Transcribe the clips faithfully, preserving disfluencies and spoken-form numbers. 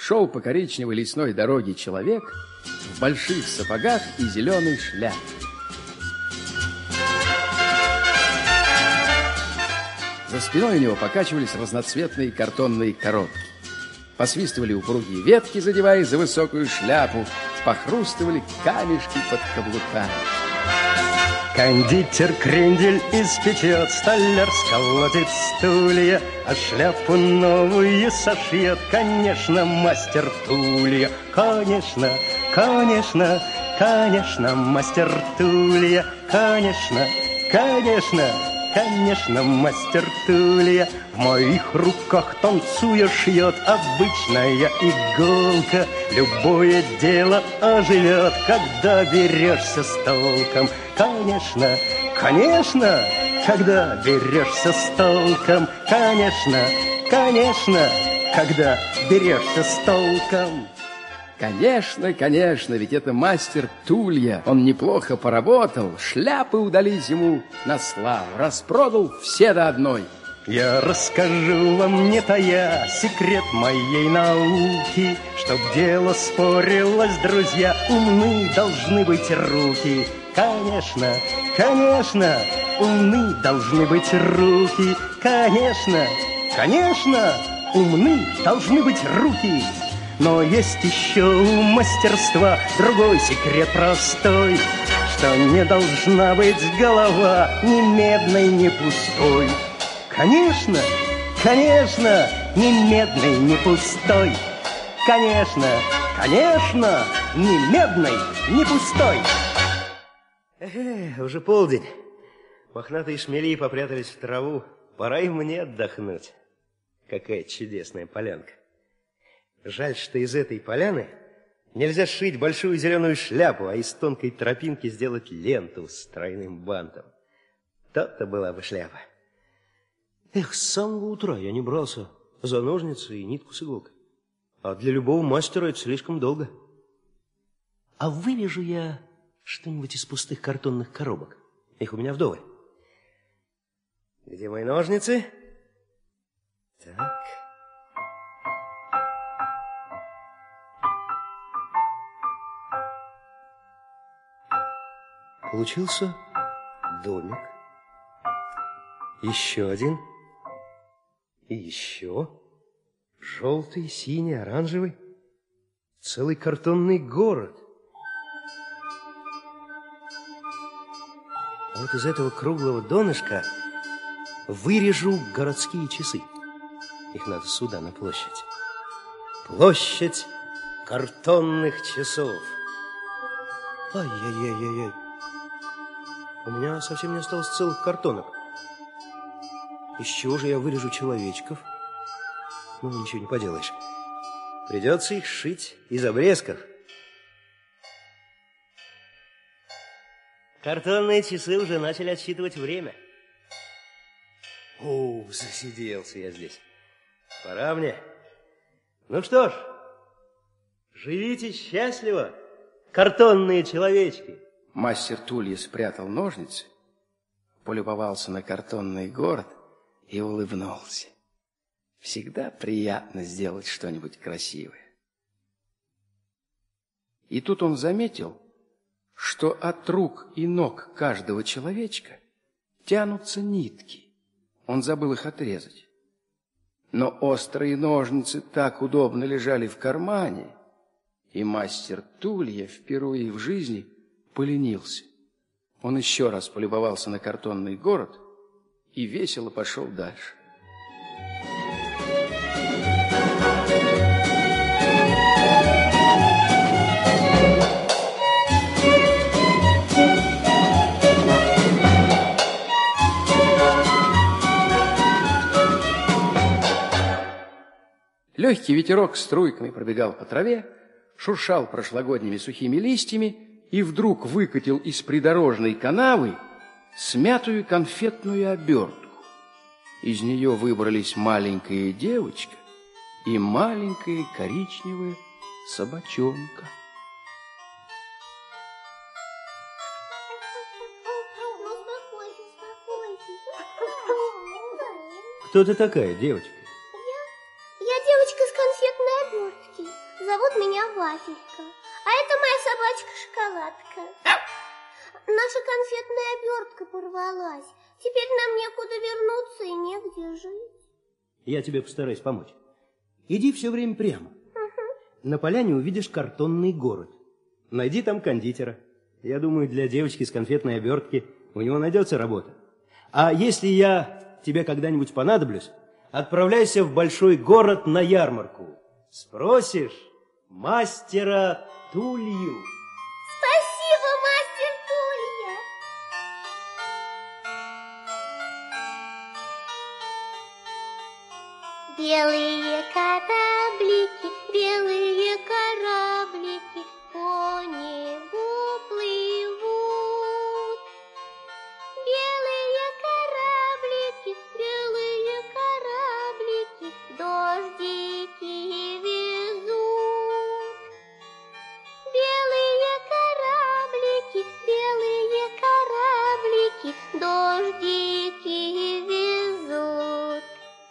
шел по коричневой лесной дороге человек в больших сапогах и зеленой шляпе. За спиной у него покачивались разноцветные картонные коробки. Посвистывали упругие ветки, задевая за высокую шляпу, похрустывали камешки под каблуками. Кондитер крендель испечет, столяр сколотит стулья, а шляпу новую сошьет, конечно, мастер Тулья. Конечно, конечно, конечно, мастер Тулья. Конечно, конечно, конечно, мастер Тулья. В моих руках танцуя шьет обычная иголка. Любое дело оживет, когда берешься с толком. Конечно, конечно, когда берешься с толком. Конечно, конечно, когда берешься с толком. Конечно, конечно, ведь это мастер Тулья. Он неплохо поработал, шляпы удались ему на славу, распродал все до одной. Я расскажу вам, не тая, секрет моей науки. Чтоб дело спорилось, друзья, умны должны быть руки. Конечно, конечно, умны должны быть руки. Конечно, конечно, умны должны быть руки. Но есть еще у мастерства другой секрет простой, что не должна быть голова ни медной, ни пустой. Конечно, конечно, ни медной, ни пустой. Конечно, конечно, ни медной, ни пустой. Эх, уже полдень. Мохнатые шмели попрятались в траву. Пора и мне отдохнуть. Какая чудесная полянка. Жаль, что из этой поляны нельзя сшить большую зеленую шляпу, а из тонкой тропинки сделать ленту с тройным бантом. То-то была бы шляпа. Эх, с самого утра я не брался за ножницы и нитку с иголкой. А для любого мастера это слишком долго. А вырежу я что-нибудь из пустых картонных коробок. Их у меня вдоволь. Где мои ножницы? Так. Получился домик. Еще один. И еще. Желтый, синий, оранжевый. Целый картонный город. А вот из этого круглого донышка вырежу городские часы. Их надо сюда, на площадь. Площадь картонных часов. Ай-яй-яй-яй-яй. У меня совсем не осталось целых картонок. Из чего же я вырежу человечков? Ну, ничего не поделаешь. Придется их сшить из обрезков. Картонные часы уже начали отсчитывать время. О, засиделся я здесь. Пора мне. Ну что ж, живите счастливо, картонные человечки. Мастер Тулья спрятал ножницы, полюбовался на картонный город и улыбнулся. Всегда приятно сделать что-нибудь красивое. И тут он заметил, что от рук и ног каждого человечка тянутся нитки. Он забыл их отрезать. Но острые ножницы так удобно лежали в кармане, и мастер Тулья впервые в жизни поленился. Он еще раз полюбовался на картонный город и весело пошел дальше. Легкий ветерок струйками пробегал по траве, шуршал прошлогодними сухими листьями и вдруг выкатил из придорожной канавы смятую конфетную обертку. Из нее выбрались маленькая девочка и маленькая коричневая собачонка. Кто ты такая, девочка? Я? Я девочка с конфетной обертки. Теперь нам некуда вернуться и негде жить. Я тебе постараюсь помочь. Иди все время прямо. Угу. На поляне увидишь картонный город. Найди там кондитера. Я думаю, для девочки с конфетной обертки у него найдется работа. А если я тебе когда-нибудь понадоблюсь, отправляйся в большой город на ярмарку. Спросишь мастера Тулью. Спасибо, мастер Тулья. Белые кораблики, белые кораблики по небу плывут. Белые кораблики, белые кораблики дождики везут. Белые кораблики, белые кораблики дождики везут.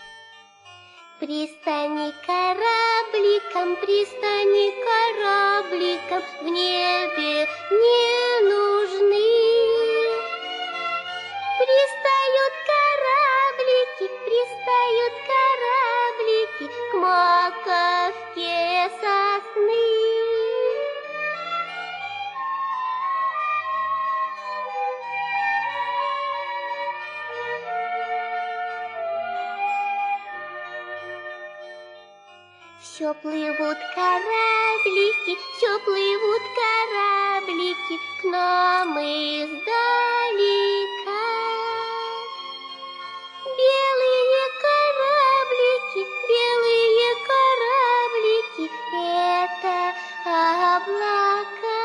Пристани корабликом, пристани корабликом, в небе не нужны. Пристают кораблики, пристают кораблики к маковке сосны. Все плывут кораблики, все плывут кораблики к нам издалека. Белые кораблики, белые кораблики — это облака.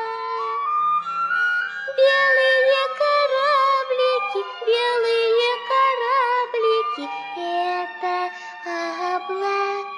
Белые кораблики, белые кораблики — это облака.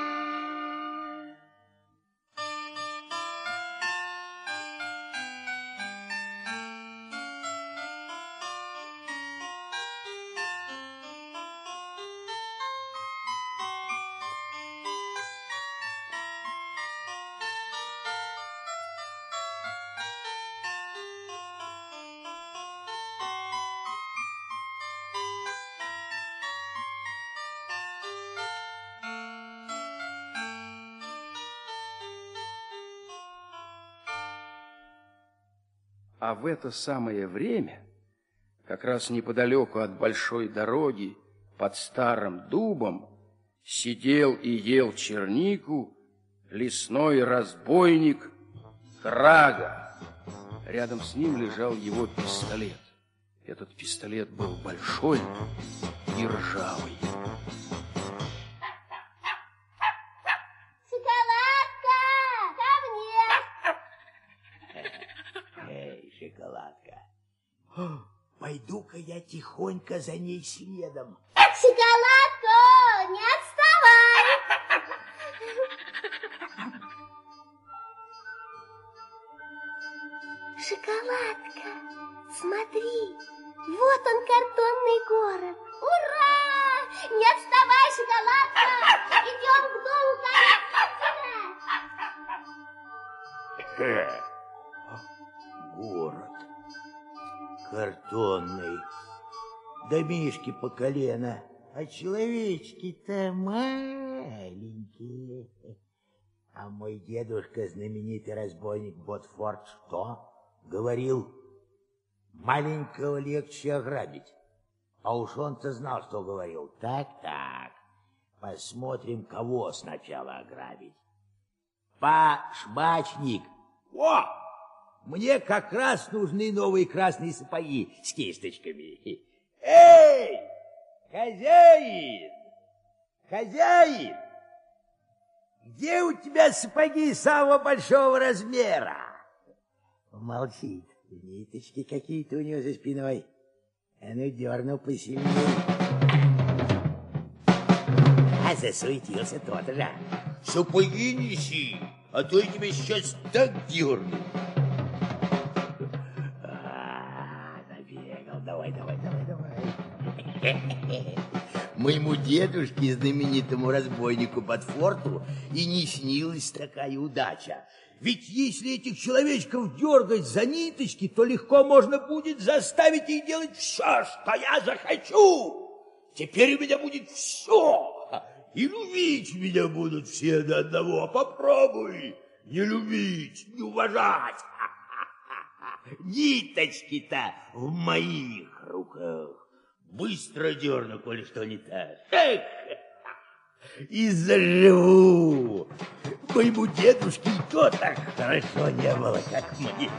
А в это самое время, как раз неподалеку от большой дороги, под старым дубом, сидел и ел чернику лесной разбойник Крага. Рядом с ним лежал его пистолет. Этот пистолет был большой и ржавый. Шоколадка. Пойду-ка я тихонько за ней следом. Шоколадка, не отставай! Шоколадка, смотри, вот он, картонный город. Ура! Не отставай, Шоколадка! Идем к дому кондитера. Город картонный, домишки по колено, а человечки-то маленькие. А мой дедушка, знаменитый разбойник Ботфорд, что говорил? Маленького легче ограбить. А уж он-то знал, что говорил. Так-так, посмотрим, кого сначала ограбить. Пашмачник. О! Мне как раз нужны новые красные сапоги с кисточками. Эй, хозяин, хозяин, где у тебя сапоги самого большого размера? Молчит. Ниточки какие-то у него за спиной. А ну, дернул посильнее. А засуетился тот же. Сапоги неси, а то я тебя сейчас так дерну. Давай, давай, давай, давай. Моему дедушке, знаменитому разбойнику Ботфорту, и не снилась такая удача. Ведь если этих человечков дергать за ниточки, то легко можно будет заставить их делать все, что я захочу. Теперь у меня будет все. И любить меня будут все до одного. Попробуй не любить, не уважать. Ниточки-то в моих руках. Быстро дерну, коли что не так. Эх! И заживу. Моему дедушке и то так хорошо не было, как мне.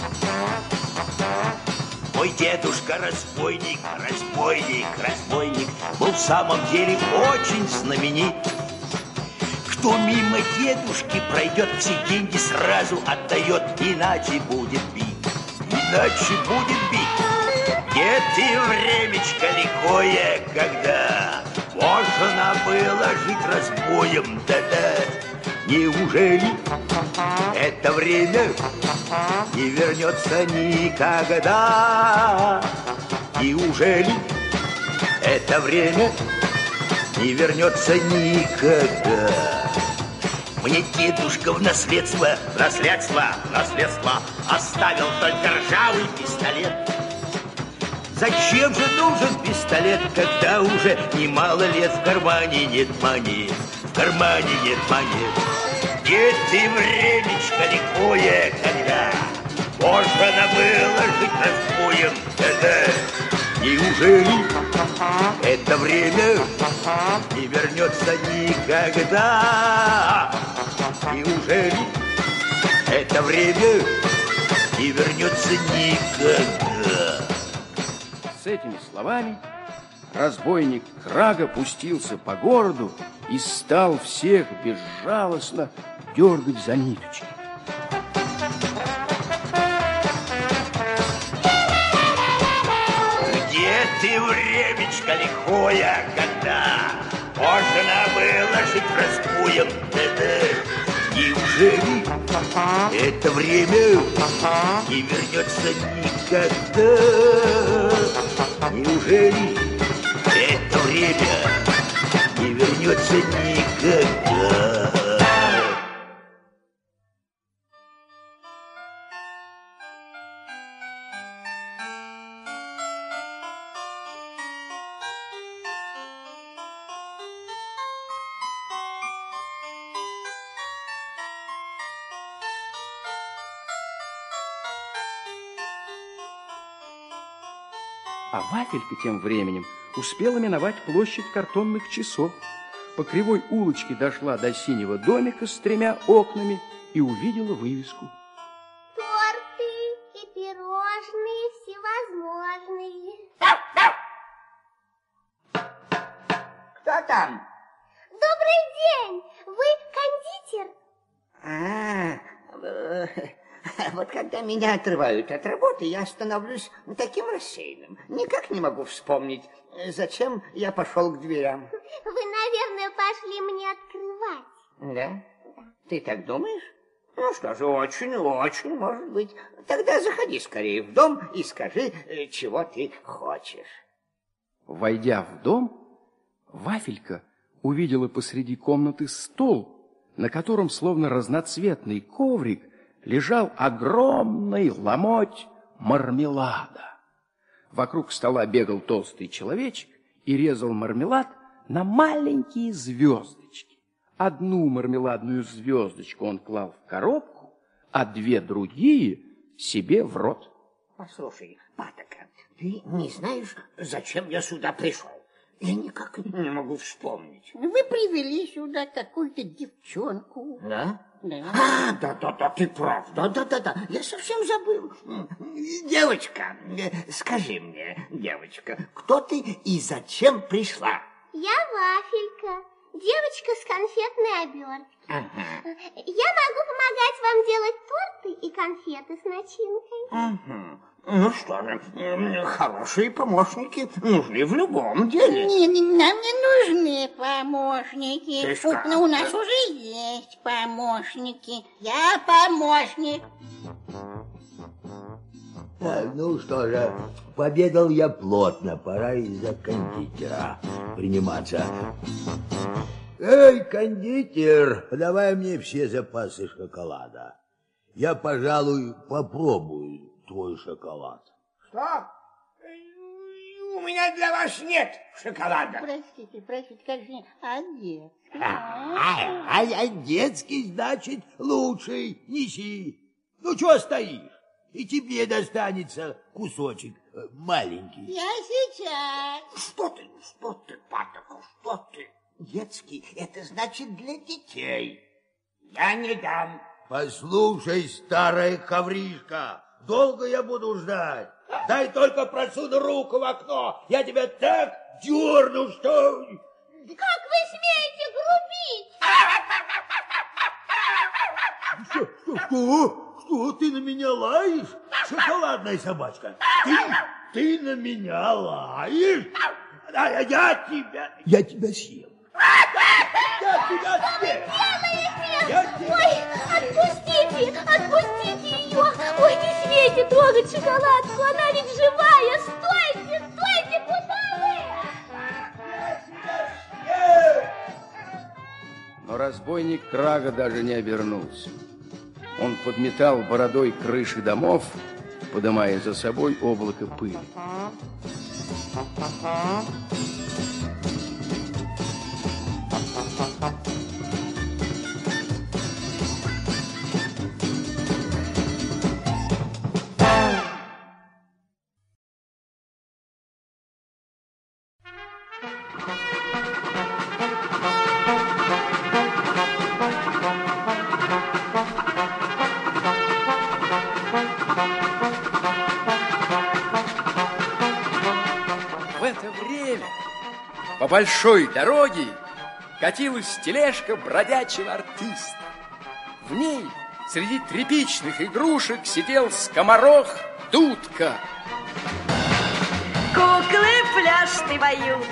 Мой дедушка разбойник, разбойник, разбойник был в самом деле очень знаменит. Кто мимо дедушки пройдет, все деньги сразу отдает, иначе будет бить, иначе будет бить. Нет и времечко лихое, когда можно было жить разбоем, да-да. Неужели это время не вернется никогда? Неужели это время не вернется никогда? Мне дедушка в наследство, в наследство, в наследство оставил только ржавый пистолет. Зачем же нужен пистолет, когда уже немало лет в кармане нет монет, в кармане нет монет? Нет и времечко лихое, когда можно было жить разбоем, да-да. Неужели это время не вернется никогда? Неужели это время не вернется никогда? С этими словами разбойник Крага пустился по городу и стал всех безжалостно дергать за ниточки. Где ты, времечко лихое, когда можно было жить разбоем, да-да? Неужели это время не вернется никогда? Неужели это время не вернется никогда? А Вафелька тем временем успела миновать площадь картонных часов. По кривой улочке дошла до синего домика с тремя окнами и увидела вывеску. Торты и пирожные всевозможные. Кто там? Добрый день! Вы кондитер? А, э, вот когда меня отрывают от работы, я становлюсь таким рассеянным. Никак не могу вспомнить, зачем я пошел к дверям. Вы, наверное, пошли мне открывать. Да? Да. Ты так думаешь? Ну что же, очень, очень может быть. Тогда заходи скорее в дом и скажи, чего ты хочешь. Войдя в дом, Вафелька увидела посреди комнаты стол, на котором, словно разноцветный коврик, лежал огромный ломоть мармелада. Вокруг стола бегал толстый человечек и резал мармелад на маленькие звездочки. Одну мармеладную звездочку он клал в коробку, а две другие себе в рот. Послушай, Патока, ты не знаешь, зачем я сюда пришел? Я никак не могу вспомнить. Вы привели сюда какую-то девчонку. Да? Да. А, да-да-да, ты прав. Да-да-да, я совсем забыл. Девочка, скажи мне, девочка, кто ты и зачем пришла? Я Вафелька, девочка с конфетной оберткой. Ага. Я могу помогать вам делать торты и конфеты с начинкой. Ага. Ну что же, хорошие помощники нужны в любом деле. Не, не, нам не нужны помощники. Ты Вот, как? ну, у нас уже есть помощники. Я помощник. Так, ну что же, пообедал я плотно, пора и за кондитера приниматься. Эй, кондитер, давай мне все запасы шоколада. я, пожалуй, попробую твой шоколад. Что? У меня для вас нет шоколада. Простите, простите, как же, а детский? А, а, а детский, значит, лучший. Неси. Ну, чего стоишь? И тебе достанется кусочек маленький. Я сейчас. Что ты, что ты, Патока, что ты? Детский, это значит для детей. Я не дам. Послушай, старая ковришка, долго я буду ждать. Дай только просуну руку в окно, я тебя так дерну, что... Как вы смеете грубить? Что, что, что? Что, ты на меня лаешь? Шоколадная собачка, ты, ты на меня лаешь? А я тебя... Я тебя съем. Я тебя съем. Я тебя... Ой, отпустите, отпустите ее. Ой, не смейте трогать шоколадку, она ведь живая. Стойте, стойте, куда вы? Но разбойник Крага даже не обернулся. Он подметал бородой крыши домов, подымая за собой облако пыли. По большой дороге катилась тележка бродячего артиста. В ней среди тряпичных игрушек сидел скоморох Дудка. Куклы пляшки поют,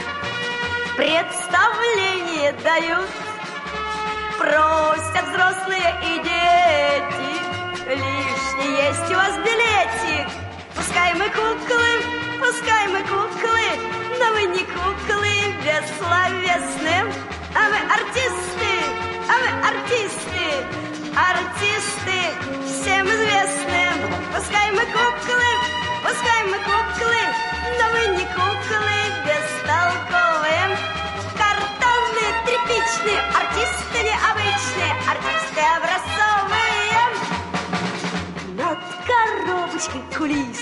представление дают, просят взрослые и дети, лишний есть у вас билетик. Пускай мы куклы, пускай мы куклы, но мы не куклы бессловесные, а мы артисты, а мы артисты, артисты всем известные. Пускай мы куклы, пускай мы куклы, но мы не куклы бестолковые, картонные, тряпичные, артисты необычные, артисты образцовые. Над коробочкой кулис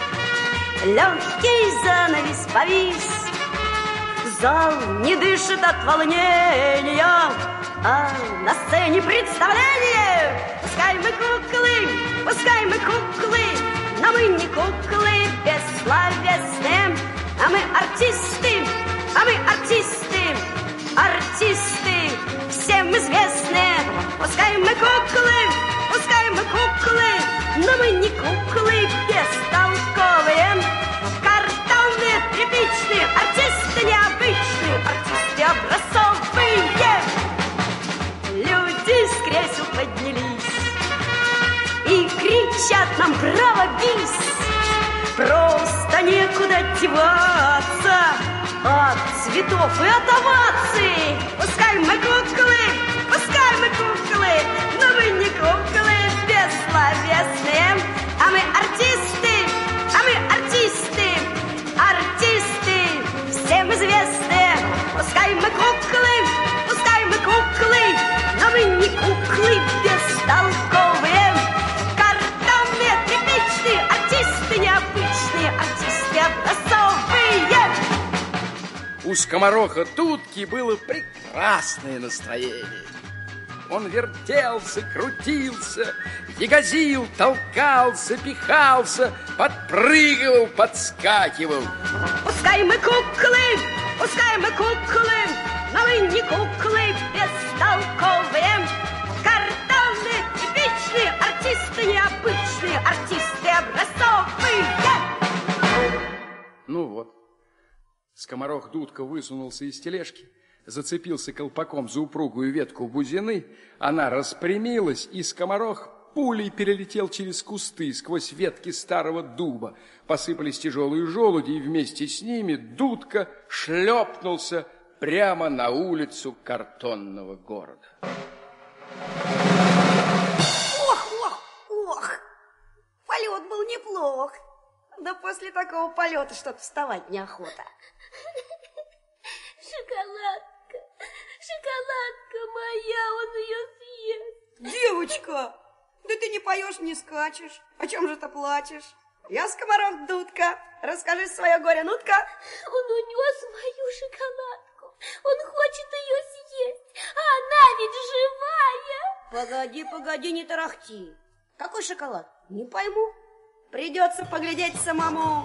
легкий занавес повис. Зал не дышит от волнения, а на сцене представление. Пускай мы куклы, пускай мы куклы, но мы не куклы бессловесные, а мы артисты, а мы артисты, артисты всем известные. Пускай мы куклы, пускай мы куклы, но мы не куклы бестолковые, картонные, тряпичные, артисты необычные, артисты образцовые. Люди с кресел поднялись и кричат нам браво, бис. Просто некуда деваться от цветов и от оваций. Пускай мы куклы, пускай мы куклы, но мы не куклы бессловесные, а мы артисты, а мы артисты, артисты всем известные. Пускай мы куклы, пускай мы куклы, но мы не куклы бестолковые, картонные, тряпичные, артисты необычные, артисты образцовые. У скомороха Дудки было прекрасное настроение. Он вертелся, крутился, ягозил, толкался, пихался, подпрыгивал, подскакивал. Пускай мы куклы, пускай мы куклы, но мы не куклы бестолковые, картонные, типичные, артисты необычные, артисты образцовые. Ну вот, скоморох Дудка высунулся из тележки, зацепился колпаком за упругую ветку бузины, она распрямилась, и скоморох пулей перелетел через кусты, сквозь ветки старого дуба. Посыпались тяжелые желуди, и вместе с ними Дудка шлепнулся прямо на улицу картонного города. Ох, ох, Да после такого полета что-то вставать неохота. Шоколадка, шоколадка моя, он ее съест. Девочка, да ты не поешь, не скачешь. О чем же ты плачешь? Я скоморох Дудка. Расскажи свое горе, Нутка. Он унес мою шоколадку. Он хочет ее съесть, а она ведь живая. Погоди, погоди, не тарахти. Какой шоколад? Не пойму. Придется поглядеть самому.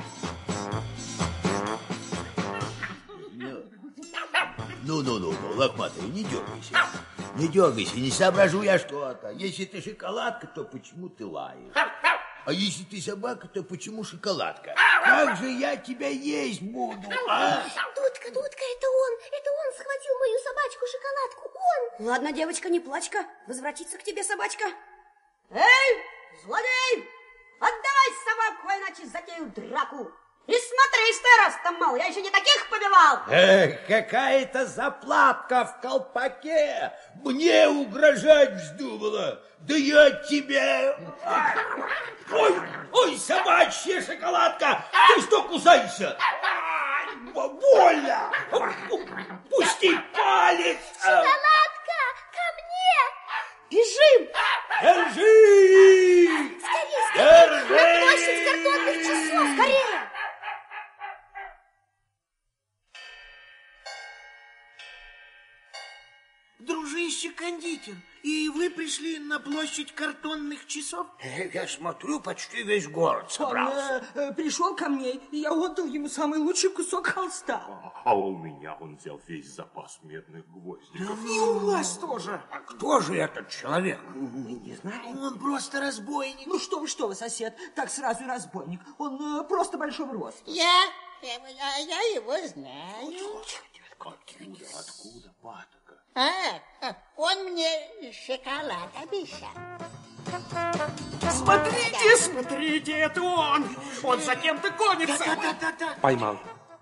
Ну-ну-ну, лохматый, не дергайся. Не дергайся, не соображу я что-то. Если ты шоколадка, то почему ты лаешь? А если ты собака, то почему шоколадка? Как же я тебя есть буду, а? Дудка, Дудка, это он, это он схватил мою собачку-шоколадку, он. Ладно, девочка, не плачь-ка, возвратится к тебе собачка. Эй, злодей, отдавай собаку, иначе затею драку. И смотри, что раз там мало, я еще не таких побивал. Эх, какая-то заплатка в колпаке. Мне угрожать вздумала. Да я тебя... Ой, ой, собачья шоколадка. Ты что кусаешься? Больно. Пусти палец. Шоколадка, ко мне. Бежим. Держи. Скорее, скорее. Держи. На площадь картонных часов, скорее. Дружище кондитер, и вы пришли на площадь картонных часов? Я смотрю, почти весь город собрался. Он э, пришел ко мне, и я отдал ему самый лучший кусок холста. А у меня он взял весь запас медных гвоздиков. И у вас тоже. А кто же этот человек? Мы не знаем. Он просто разбойник. Ну что вы, что вы, сосед, так сразу и разбойник. Он э, просто большого роста. Я, я, я его знаю. Откуда, откуда, Патока? А, он мне шоколад обещал. Смотрите, смотрите, это он! Он за кем-то гонится! Да-да-да-да. Поймал.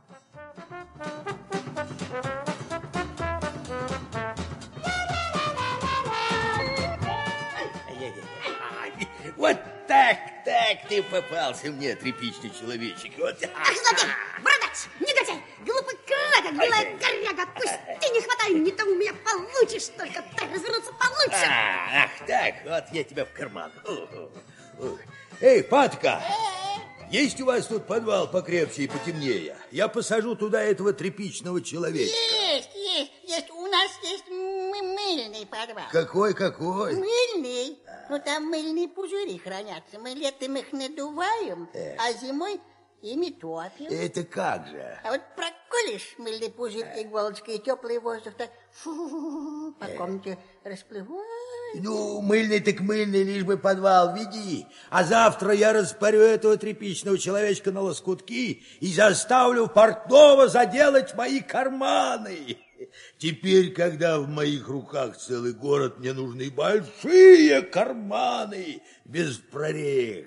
Вот так, так ты попался мне, тряпичный человечек. Вот. Ах, злодей, бородач, негодяй, глупый крага, белая коряга, пусти, не хватай, не то у меня получишь, только так развернуться получше. А, ах так, вот я тебя в карман. Эй, Патка, есть у вас тут подвал покрепче и потемнее? Я посажу туда этого тряпичного человечка. Есть, есть, есть, у нас есть мыльный подвал. Какой, какой? Мыльный. Ну, там мыльные пузыри хранятся. Мы летом их надуваем, э. а зимой ими топим. Это как же? А вот проколешь мыльный пузырь иголочкой, и теплый воздух так фу, по комнате расплывается. Ну, мыльный так мыльный, лишь бы подвал веди. А завтра я распорю этого тряпичного человечка на лоскутки и заставлю портного заделать мои карманы. Теперь, когда в моих руках целый город, мне нужны большие карманы без прорех.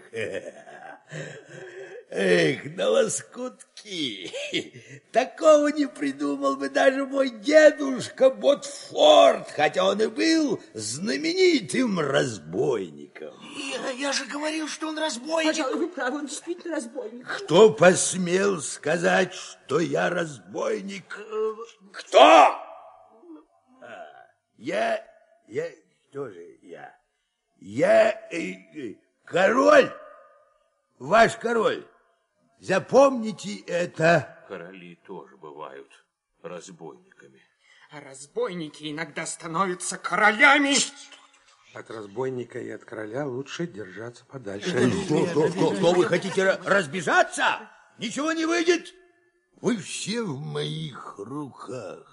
Эх, на лоскутки. Такого не придумал бы даже мой дедушка Ботфорд, хотя он и был знаменитым разбойником. Я, я же говорил, что он разбойник. Пожалуй, вы правы, он действительно разбойник. Кто посмел сказать, что я разбойник? Кто? А, я, я, что же я? Я э, король, ваш король. Запомните это. Короли тоже бывают разбойниками. А разбойники иногда становятся королями. От разбойника и от короля лучше держаться подальше. Что, что, что, что вы хотите разбежаться? Ничего не выйдет. Вы все в моих руках.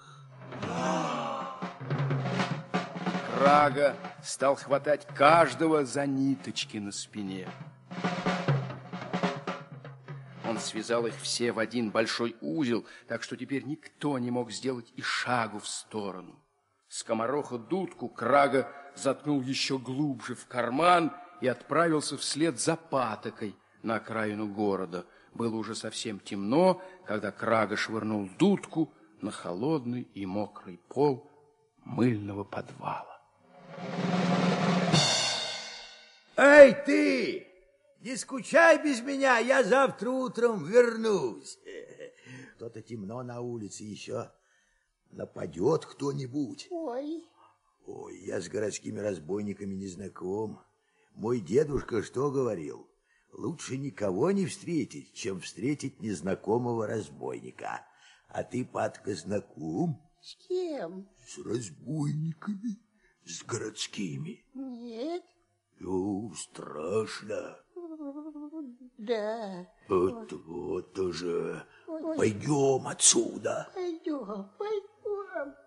Крага стал хватать каждого за ниточки на спине. Он связал их все в один большой узел, так что теперь никто не мог сделать и шагу в сторону. Скомороха Дудку Крага заткнул еще глубже в карман и отправился вслед за Патокой на окраину города. Было уже совсем темно, когда Крага швырнул Дудку на холодный и мокрый пол мыльного подвала. Эй, ты! Не скучай без меня, я завтра утром вернусь. То-то темно на улице еще. Нападет кто-нибудь. Ой. Ой, я с городскими разбойниками не знаком. Мой дедушка что говорил? Лучше никого не встретить, чем встретить незнакомого разбойника. А ты, Патка, знаком? С кем? С разбойниками, с городскими. Нет. О, страшно. Да. Вот, вот тоже. Ой. Пойдем отсюда. Пойдем, пойдем.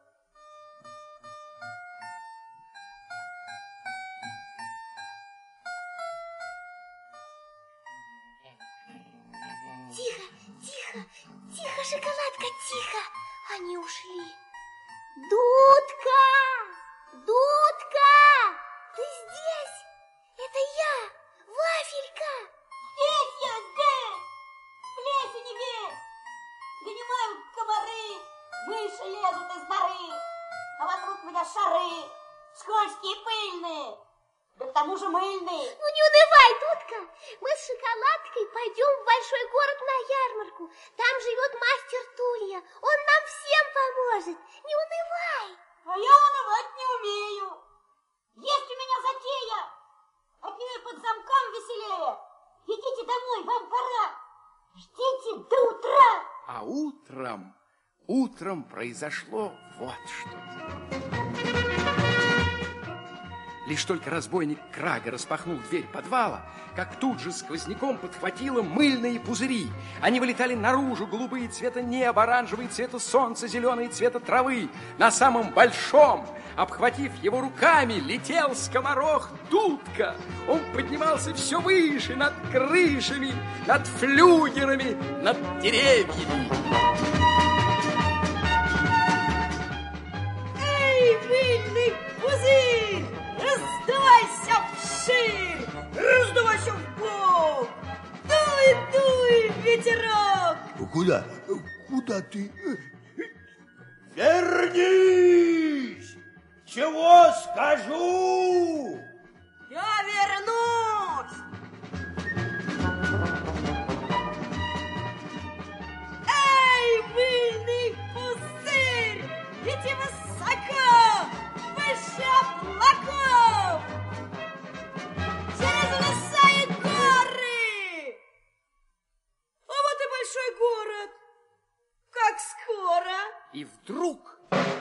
Тихо, тихо, тихо, шоколадка, тихо. Они ушли. Дудка! Дудка! Ты здесь? Это я, Вафелька. Здесь я, здесь! Плесень весь! Донимают комары, мыши лезут из норы, а вокруг меня шары, скользкие и пыльные, да к тому же мыльные. Ну не унывай, Дудка, мы с шоколадкой пойдем в большой город на ярмарку. Там живет мастер Тулья, он нам всем поможет. Не унывай. А я унывать не умею. Есть у меня затея, от нее под замком веселее. Идите домой, вам пора. Ждите до утра. А утром, утром произошло вот что. Лишь только разбойник Крага распахнул дверь подвала, как тут же сквозняком подхватило мыльные пузыри. Они вылетали наружу, голубые цвета неба, оранжевые цвета солнца, зеленые цвета травы. На самом большом, обхватив его руками, летел скоморох Дудка. Он поднимался все выше, над крышами, над флюгерами, над деревьями. Эй, мыльный пузырь! Раздувайся вширь, раздувайся в бок, дуй, дуй, ветерок. Куда? Куда ты? Вернись! Чего скажу? Я вернусь. Эй, мыльный пузырь, лети высоко, выше облаков, через леса и горы. А вот и большой город. Как скоро. И вдруг...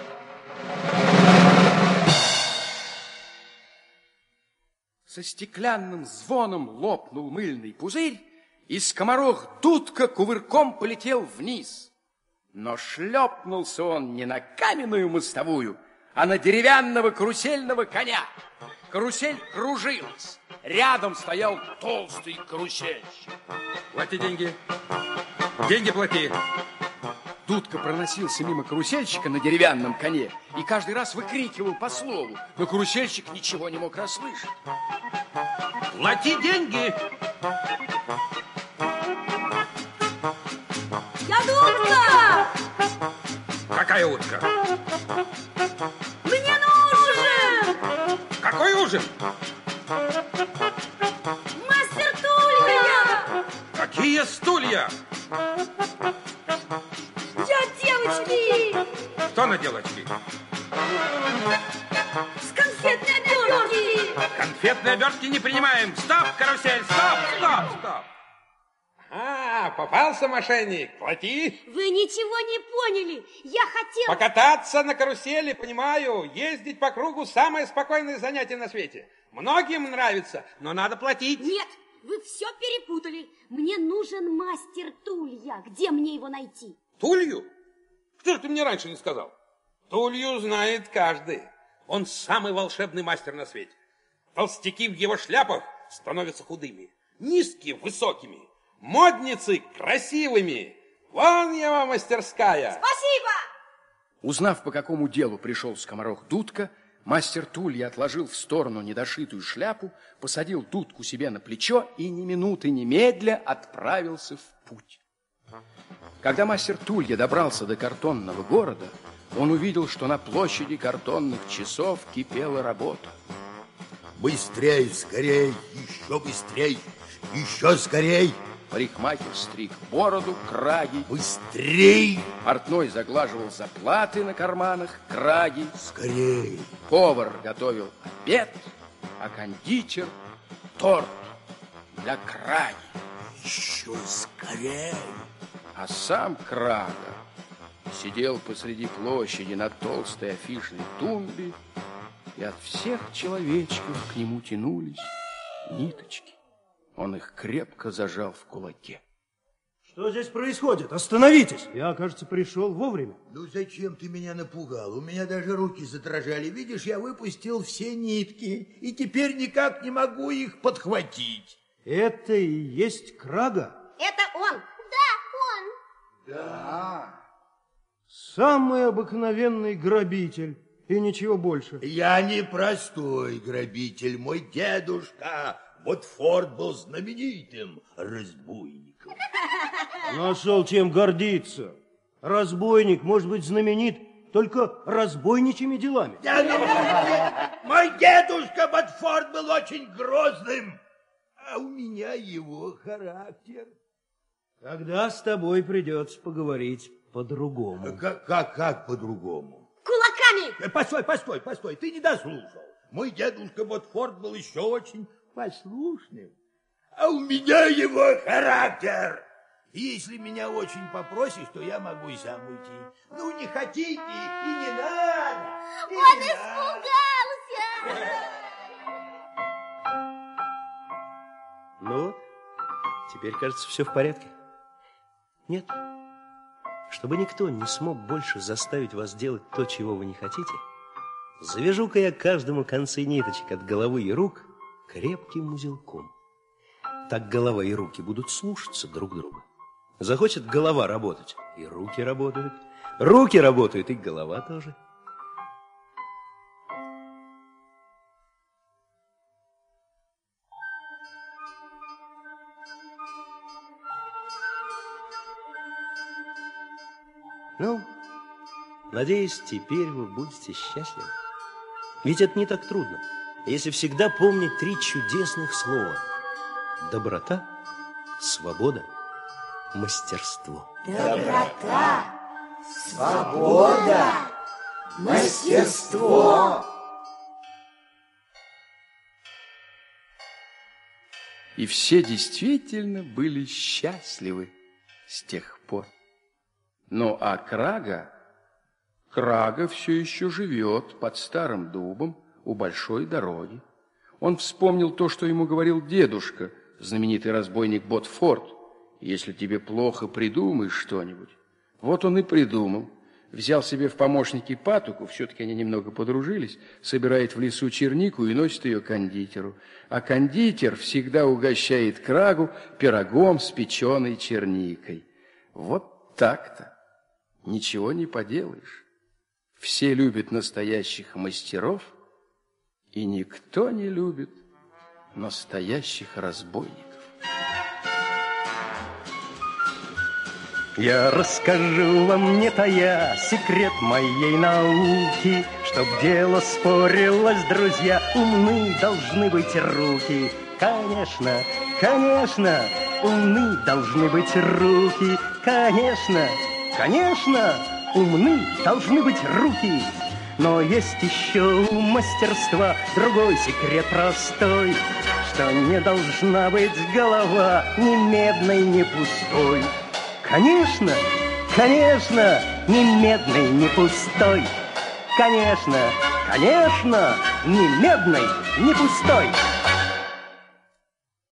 Со стеклянным звоном лопнул мыльный пузырь, и скоморох Дудка кувырком полетел вниз. Но шлепнулся он не на каменную мостовую, а на деревянного карусельного коня. Карусель кружилась. Рядом стоял толстый карусельщик. Плати деньги. Деньги плати. Дудка проносился мимо карусельщика на деревянном коне и каждый раз выкрикивал по слову, но карусельщик ничего не мог расслышать. Плати деньги. Я утка. Какая утка? Мне нужен. Какой ужин? Мастер Тулья. Какие стулья? Я девочки. Что на девочки? С конфетной обертки. Конфетные обертки не принимаем. Стоп, карусель, стоп, стоп, стоп. А, попался мошенник. Плати. Вы ничего не поняли. Я хотел... Покататься на карусели, понимаю. Ездить по кругу самое спокойное занятие на свете. Многим нравится, но надо платить. Нет, вы все перепутали. Мне нужен мастер Тулья. Где мне его найти? Тулью? Что же ты мне раньше не сказал? Тулью знает каждый. Он самый волшебный мастер на свете. Толстяки в его шляпах становятся худыми, низкие высокими, модницы красивыми. Вон его мастерская. Спасибо! Узнав, по какому делу пришел скоморох Дудка, мастер Тулья отложил в сторону недошитую шляпу, посадил Дудку себе на плечо и ни минуты немедля отправился в путь. Когда мастер Тулья добрался до картонного города, он увидел, что на площади картонных часов кипела работа. Быстрей, скорей, еще быстрей. Еще скорей. Парикмахер стриг бороду, краги. Быстрей. Портной заглаживал заплаты на карманах, краги. Скорей. Повар готовил обед, а кондитер торт для краги. Еще скорей. А сам Крага сидел посреди площади на толстой афишной тумбе, и от всех человечков к нему тянулись ниточки. Он их крепко зажал в кулаке. Что здесь происходит? Остановитесь! Я, кажется, пришел вовремя. Ну зачем ты меня напугал? У меня даже руки задрожали. Видишь, я выпустил все нитки, и теперь никак не могу их подхватить. Это и есть Крага? Это он. Да, он. Да. Самый обыкновенный грабитель. И ничего больше. Я не простой грабитель. Мой дедушка Ботфорд был знаменитым разбойником. Нашел чем гордиться. Разбойник может быть знаменит только разбойничьими делами. Да, ну, мой дедушка Ботфорд был очень грозным, а у меня его характер. Тогда с тобой придется поговорить по-другому. Как, как, как по-другому? Кулаками! Постой, постой, постой, ты не дослушал. Мой дедушка Ботфорд был еще очень послушным, а у меня его характер. Если меня очень попросишь, то я могу и сам уйти. Ну, не хотите, и не надо. И Он не испугался. Ну, теперь, кажется, все в порядке. Нет. Чтобы никто не смог больше заставить вас делать то, чего вы не хотите, завяжу-ка я каждому концы ниточек от головы и рук крепким узелком. Так голова и руки будут слушаться друг друга. Захочет голова работать, и руки работают. Руки работают, и голова тоже. Ну, надеюсь, теперь вы будете счастливы. Ведь это не так трудно, если всегда помнить три чудесных слова: доброта, свобода, мастерство. Доброта, свобода, мастерство. И все действительно были счастливы с тех пор. Ну, а Крага, Крага все еще живет под старым дубом у большой дороги. Он вспомнил то, что ему говорил дедушка, знаменитый разбойник Ботфорд. Если тебе плохо, придумай что-нибудь. Вот он и придумал. Взял себе в помощники патоку, все-таки они немного подружились, собирает в лесу чернику и носит ее кондитеру. А кондитер всегда угощает Крагу пирогом с печеной черникой. Вот так-то. Ничего не поделаешь. Все любят настоящих мастеров, и никто не любит настоящих разбойников. Я расскажу вам, не тая, секрет моей науки, чтоб дело спорилось, друзья, умны должны быть руки. Конечно, конечно, умны должны быть руки. Конечно, конечно, умны должны быть руки. Но есть еще у мастерства другой секрет простой, что не должна быть голова ни медной, ни пустой. Конечно, конечно, ни медной, ни пустой. Конечно, конечно, ни медной, ни пустой.